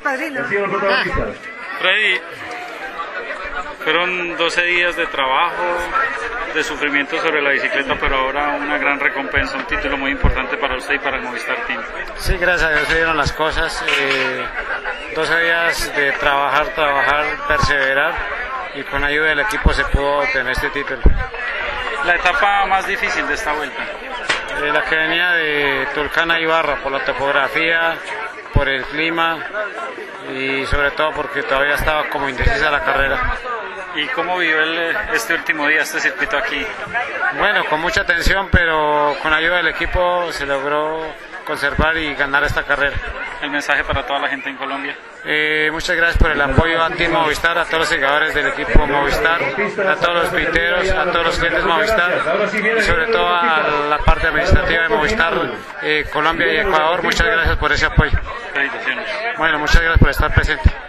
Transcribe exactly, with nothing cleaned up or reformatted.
padrino. Ah, Freddy, fueron doce días de trabajo, de sufrimiento sobre la bicicleta, pero ahora una gran recompensa, un título muy importante para usted y para el Movistar Team. Sí, gracias a Dios se dieron las cosas. Eh, doce días de trabajar, trabajar, perseverar, y con ayuda del equipo se pudo obtener este título. La etapa más difícil de esta vuelta. Eh, la que venía de Tulcán a Ibarra, por la topografía, por el clima y sobre todo porque todavía estaba como indecisa la carrera. ¿Y cómo vivió el, este último día, este circuito aquí? Bueno, con mucha tensión, pero con ayuda del equipo se logró conservar y ganar esta carrera. ¿El mensaje para toda la gente en Colombia? Eh, muchas gracias por el apoyo a Team Movistar, a todos los seguidores del equipo Movistar, a todos los piteros, a todos los clientes Movistar y sobre todo a la parte administrativa de Movistar, eh, Colombia y Ecuador. Muchas gracias por ese apoyo. Felicitaciones. Bueno, muchas gracias por estar presente.